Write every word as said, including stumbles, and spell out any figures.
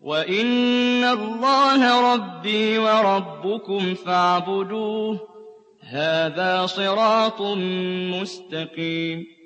وَإِنَّ اللَّهَ رَبِّي وَرَبُّكُمْ فَاعْبُدُوهُ ۚ هَٰذَا صِرَاطٌ مُّسْتَقِيمٌ